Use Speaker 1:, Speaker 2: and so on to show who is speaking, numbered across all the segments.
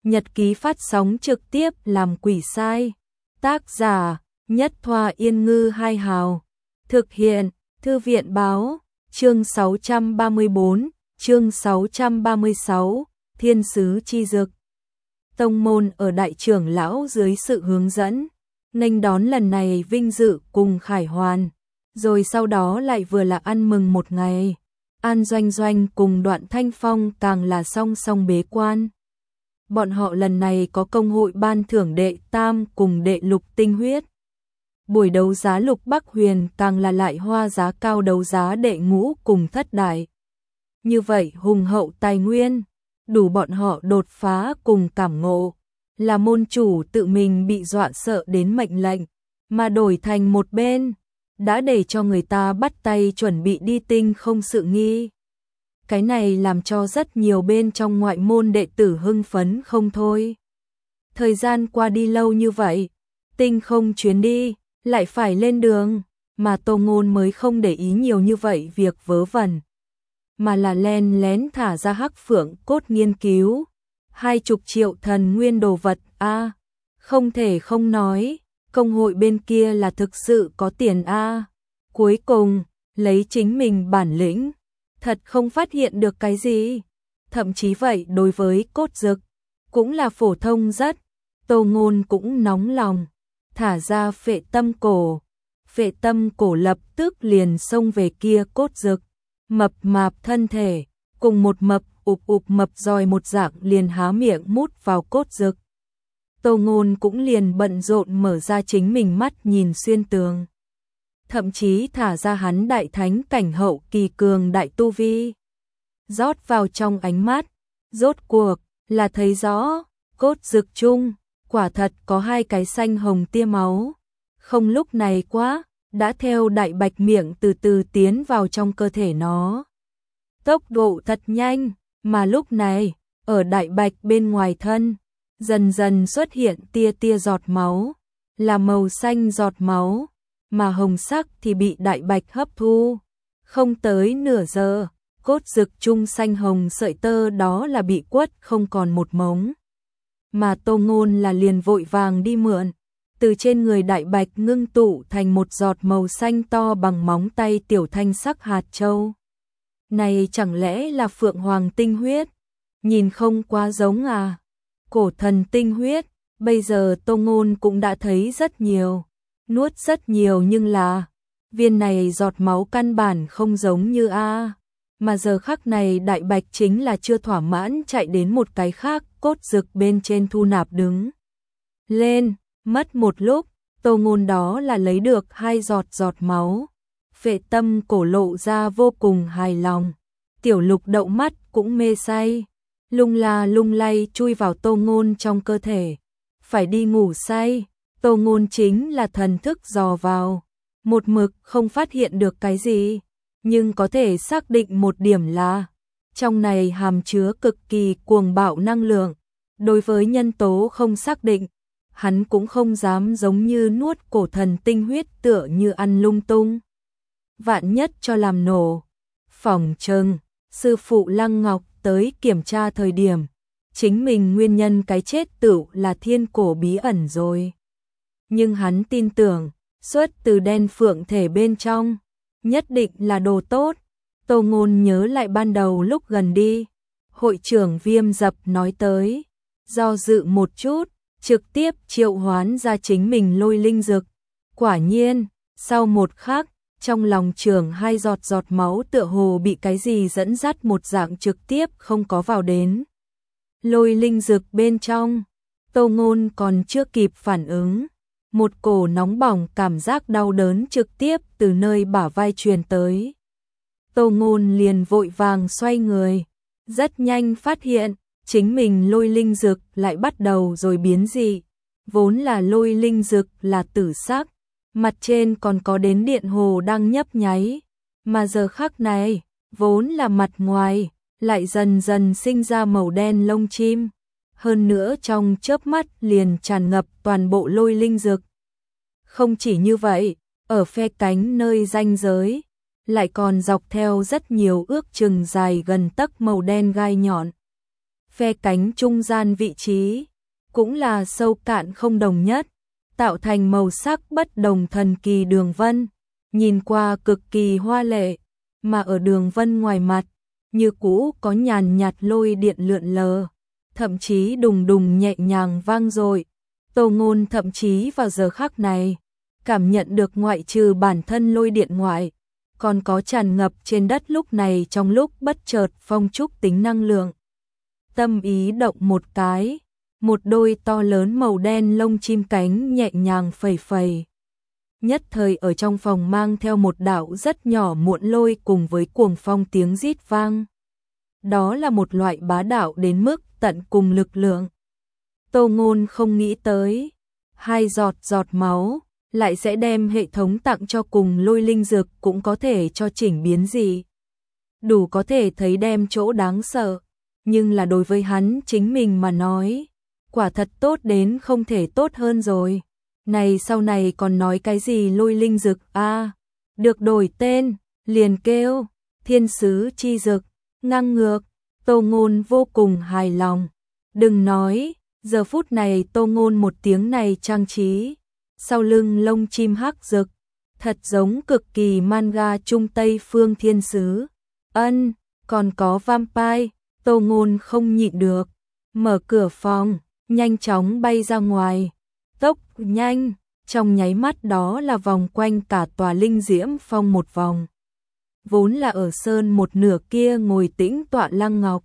Speaker 1: Nhật ký phát sóng trực tiếp làm quỷ sai. Tác giả Nhất Thoa Yên Ngư Hai Hào. Thực hiện Thư viện Báo. Chương 634, chương 636, Thiên sứ chi dực. Tông môn ở đại trưởng lão dưới sự hướng dẫn, nghênh đón lần này vinh dự cùng khải hoàn, rồi sau đó lại vừa là ăn mừng một ngày. An Doanh Doanh cùng Đoạn Thanh Phong càng là song song bế quan. Bọn họ lần này có công hội ban thưởng đệ tam cùng đệ lục tinh huyết. Buổi đấu giá lục Bắc Huyền càng là lại hoa giá cao đấu giá đệ ngũ cùng thất đại. Như vậy hùng hậu tài nguyên, đủ bọn họ đột phá cùng cảm ngộ. Là môn chủ tự mình bị dọa sợ đến mệnh lệnh, mà đổi thành một bên, đã để cho người ta bắt tay chuẩn bị đi tinh không sự nghi. Cái này làm cho rất nhiều bên trong ngoại môn đệ tử hưng phấn không thôi. Thời gian qua đi lâu như vậy, tinh không chuyến đi, lại phải lên đường, mà Tô Ngôn mới không để ý nhiều như vậy việc vớ vẩn, mà là len lén thả ra Hắc Phượng cốt nghiên cứu. 20 triệu thần nguyên đồ vật a, không thể không nói, công hội bên kia là thực sự có tiền a. Cuối cùng, lấy chính mình bản lĩnh, thật không phát hiện được cái gì. Thậm chí vậy đối với cốt dực, cũng là phổ thông rất. Tô Ngôn cũng nóng lòng, thả ra phệ tâm cổ. Phệ tâm cổ lập tức liền xông về kia cốt dực, mập mạp thân thể, cùng một mập mập roi một dạng liền há miệng mút vào cốt dực. Tô Ngôn cũng liền bận rộn mở ra chính mình mắt nhìn xuyên tường. Thậm chí thả ra hắn đại thánh cảnh hậu kỳ cường đại tu vi. Rót vào trong ánh mắt, rốt cuộc là thấy rõ, cốt dực chung, quả thật có hai cái xanh hồng tia máu. Không lúc này quá, đã theo đại bạch miệng từ từ tiến vào trong cơ thể nó. Tốc độ thật nhanh, mà lúc này, ở đại bạch bên ngoài thân, dần dần xuất hiện tia tia giọt máu, là màu xanh giọt máu, mà hồng sắc thì bị đại bạch hấp thu. Không tới nửa giờ, cốt dực chung xanh hồng sợi tơ đó là bị quất không còn một mống. Mà Tô Ngôn là liền vội vàng đi mượn, từ trên người đại bạch ngưng tụ thành một giọt màu xanh to bằng móng tay tiểu thanh sắc hạt châu. Này chẳng lẽ là Phượng Hoàng tinh huyết? Nhìn không quá giống à? Cổ thần tinh huyết, bây giờ Tô Ngôn cũng đã thấy rất nhiều, nuốt rất nhiều, nhưng là viên này giọt máu căn bản không giống như a. Mà giờ khắc này đại bạch chính là chưa thỏa mãn chạy đến một cái khác cốt dực bên trên thu nạp đứng lên. Mất một lúc, Tô Ngôn đó là lấy được 2 giọt máu. Phệ tâm cổ lộ ra vô cùng hài lòng. Tiểu Lục đậu mắt cũng mê say, lung la lung lay chui vào Tô Ngôn trong cơ thể. Phải đi ngủ say, Tô Ngôn chính là thần thức dò vào, một mực không phát hiện được cái gì, nhưng có thể xác định một điểm là trong này hàm chứa cực kỳ cuồng bạo năng lượng. Đối với nhân tố không xác định, hắn cũng không dám giống như nuốt cổ thần tinh huyết tựa như ăn lung tung. Vạn nhất cho làm nổ. Phỏng chừng sư phụ Lăng Ngọc tới kiểm tra thời điểm, chính mình nguyên nhân cái chết tựu là thiên cổ bí ẩn rồi. Nhưng hắn tin tưởng, xuất từ đen phượng thể bên trong, nhất định là đồ tốt. Tô Ngôn nhớ lại ban đầu lúc gần đi, hội trưởng Viêm Dập nói tới, do dự một chút, trực tiếp triệu hoán ra chính mình lôi linh dực. Quả nhiên, sau một khắc, trong lòng trưởng 2 giọt máu tựa hồ bị cái gì dẫn dắt một dạng trực tiếp không có vào đến lôi linh dực bên trong. Tô Ngôn còn chưa kịp phản ứng, một cổ nóng bỏng cảm giác đau đớn trực tiếp từ nơi bả vai truyền tới. Tô Ngôn liền vội vàng xoay người, rất nhanh phát hiện chính mình lôi linh dực lại bắt đầu rồi biến dị. Vốn là lôi linh dực là tử sắc, mặt trên còn có đến điện hồ đang nhấp nháy, mà giờ khắc này, vốn là mặt ngoài, lại dần dần sinh ra màu đen lông chim, hơn nữa trong chớp mắt liền tràn ngập toàn bộ lôi linh dực. Không chỉ như vậy, ở phe cánh nơi ranh giới, lại còn dọc theo rất nhiều ước chừng dài gần tấc màu đen gai nhọn. phe cánh trung gian vị trí, cũng là sâu cạn không đồng nhất, tạo thành màu sắc bất đồng thần kỳ đường vân, nhìn qua cực kỳ hoa lệ, mà ở đường vân ngoài mặt, như cũ có nhàn nhạt lôi điện lượn lờ, thậm chí đùng đùng nhẹ nhàng vang dội. Tô Ngôn thậm chí vào giờ khắc này, cảm nhận được ngoại trừ bản thân lôi điện ngoại, còn có tràn ngập trên đất lúc này trong lúc bất chợt phong trúc tính năng lượng. Tâm ý động một cái, một đôi to lớn màu đen lông chim cánh nhẹ nhàng phẩy phẩy. Nhất thời ở trong phòng mang theo một đạo rất nhỏ muộn lôi cùng với cuồng phong tiếng rít vang. Đó là một loại bá đạo đến mức tận cùng lực lượng. Tô Ngôn không nghĩ tới, 2 giọt máu lại sẽ đem hệ thống tặng cho cùng lôi linh dược cũng có thể cho chỉnh biến gì. Đủ có thể thấy đem chỗ đáng sợ, nhưng là đối với hắn chính mình mà nói, quả thật tốt đến không thể tốt hơn rồi. Này sau này còn nói cái gì lôi linh dược a, được đổi tên, liền kêu thiên sứ chi dược, ngang ngược. Tô Ngôn vô cùng hài lòng. Đừng nói, giờ phút này Tô Ngôn một tiếng này trang trí, sau lưng lông chim hắc rực, thật giống cực kỳ manga Trung Tây phương thiên sứ. Còn có vampire. Tô Ngôn không nhịn được, mở cửa phòng, nhanh chóng bay ra ngoài. Tốc nhanh, trong nháy mắt đó là vòng quanh cả tòa linh diễm phong một vòng. Vốn là ở sơn một nửa kia ngồi tĩnh tọa Lăng Ngọc,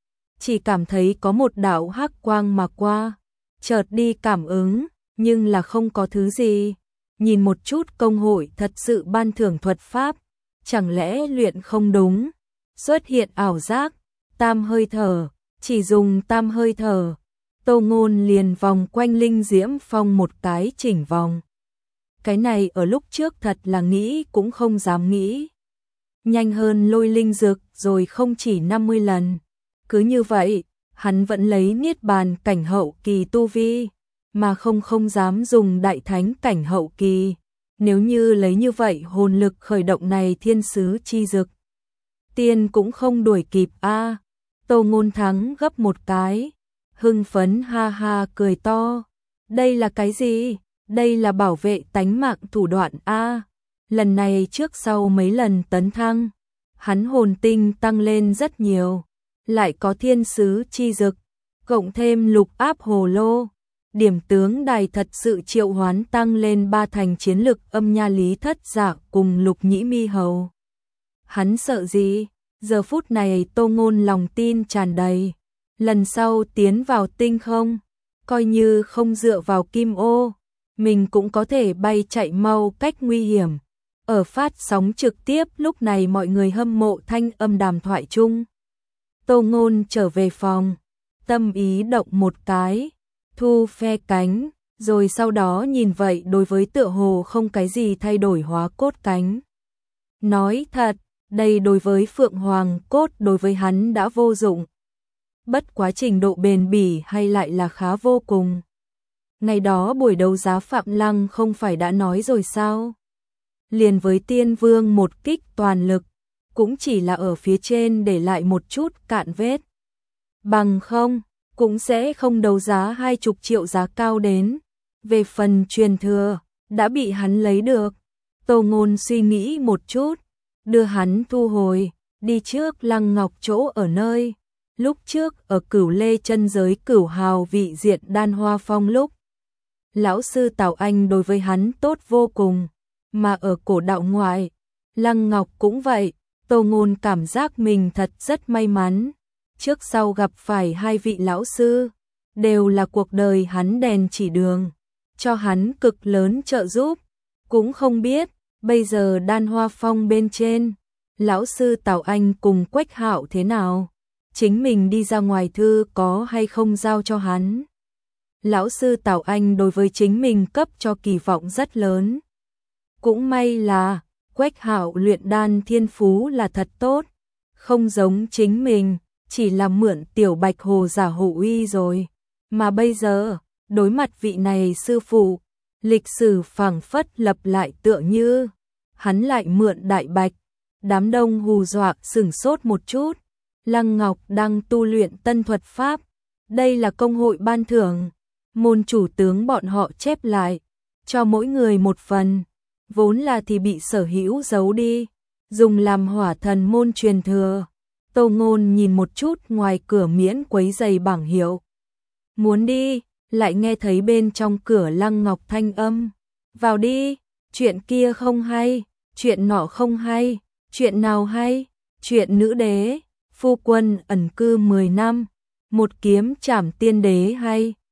Speaker 1: chỉ cảm thấy có một đạo hắc quang mà qua, chợt đi cảm ứng, nhưng là không có thứ gì. Nhìn một chút công hội thật sự ban thưởng thuật pháp, chẳng lẽ luyện không đúng? Xuất hiện ảo giác, tam hơi thở, chỉ dùng tam hơi thở. Tô Ngôn liền vòng quanh linh diễm phong một cái chỉnh vòng. Cái này ở lúc trước thật là nghĩ cũng không dám nghĩ. Nhanh hơn lôi linh dược rồi không chỉ 50 lần. Cứ như vậy, hắn vẫn lấy niết bàn cảnh hậu kỳ tu vi, mà không dám dùng đại thánh cảnh hậu kỳ. Nếu như lấy như vậy hồn lực khởi động này thiên sứ chi dực, tiên cũng không đuổi kịp a. Tô Ngôn thắng gấp một cái, hưng phấn ha ha cười to. Đây là cái gì? Đây là bảo vệ tánh mạng thủ đoạn a. Lần này trước sau mấy lần tấn thăng, hắn hồn tinh tăng lên rất nhiều, lại có thiên sứ chi dực, cộng thêm lục áp hồ lô, điểm tướng đài thật sự triệu hoán tăng lên 3 thành chiến lực âm nha lý thất giả cùng lục nhĩ mi hầu. Hắn sợ gì? Giờ phút này Tô Ngôn lòng tin tràn đầy, lần sau tiến vào tinh không, coi như không dựa vào kim ô, mình cũng có thể bay chạy mau cách nguy hiểm. Ở phát sóng trực tiếp lúc này mọi người hâm mộ thanh âm đàm thoại chung. Tô Ngôn trở về phòng, tâm ý động một cái, thu phe cánh, rồi sau đó nhìn vậy đối với tựa hồ không cái gì thay đổi hóa cốt cánh. Nói thật, đây đối với Phượng Hoàng cốt đối với hắn đã vô dụng. Bất quá trình độ bền bỉ hay lại là khá vô cùng. Ngày đó buổi đấu giá Phạm Lăng không phải đã nói rồi sao? Liền với Tiên Vương một kích toàn lực, cũng chỉ là ở phía trên để lại một chút cạn vết. Bằng không, cũng sẽ không đấu giá 20 triệu giá cao đến. Về phần truyền thừa, đã bị hắn lấy được. Tô Ngôn suy nghĩ một chút, đưa hắn thu hồi, đi trước Lăng Ngọc chỗ ở nơi. Lúc trước ở Cửu Lê chân giới Cửu Hào vị diện Đan Hoa Phong lúc. Lão sư Tào Anh đối với hắn tốt vô cùng, mà ở cổ đạo ngoại, Lăng Ngọc cũng vậy. Tô Ngôn cảm giác mình thật rất may mắn. Trước sau gặp phải 2 vị lão sư, đều là cuộc đời hắn đèn chỉ đường, cho hắn cực lớn trợ giúp. Cũng không biết, bây giờ Đan Hoa Phong bên trên, lão sư Tào Anh cùng Quách Hạo thế nào? Chính mình đi ra ngoài thư có hay không giao cho hắn? Lão sư Tào Anh đối với chính mình cấp cho kỳ vọng rất lớn. Cũng may là Quách Hạo luyện đan thiên phú là thật tốt, không giống chính mình, chỉ là mượn tiểu Bạch Hồ giả hộ uy rồi. Mà bây giờ, đối mặt vị này sư phụ, lịch sử phảng phất lập lại tựa như, hắn lại mượn đại bạch. Đám đông hù dọa sửng sốt một chút, Lăng Ngọc đang tu luyện tân thuật pháp, đây là công hội ban thưởng, môn chủ tướng bọn họ chép lại, cho mỗi người một phần, vốn là thì bị sở hữu giấu đi, dùng làm hỏa thần môn truyền thừa. Tô Ngôn nhìn một chút ngoài cửa miễn quấy giày bảng hiệu. Muốn đi, lại nghe thấy bên trong cửa Lăng Ngọc thanh âm. Vào đi, chuyện kia không hay, chuyện nọ không hay, chuyện nào hay, chuyện nữ đế, phu quân ẩn cư 10 năm, một kiếm trảm tiên đế hay,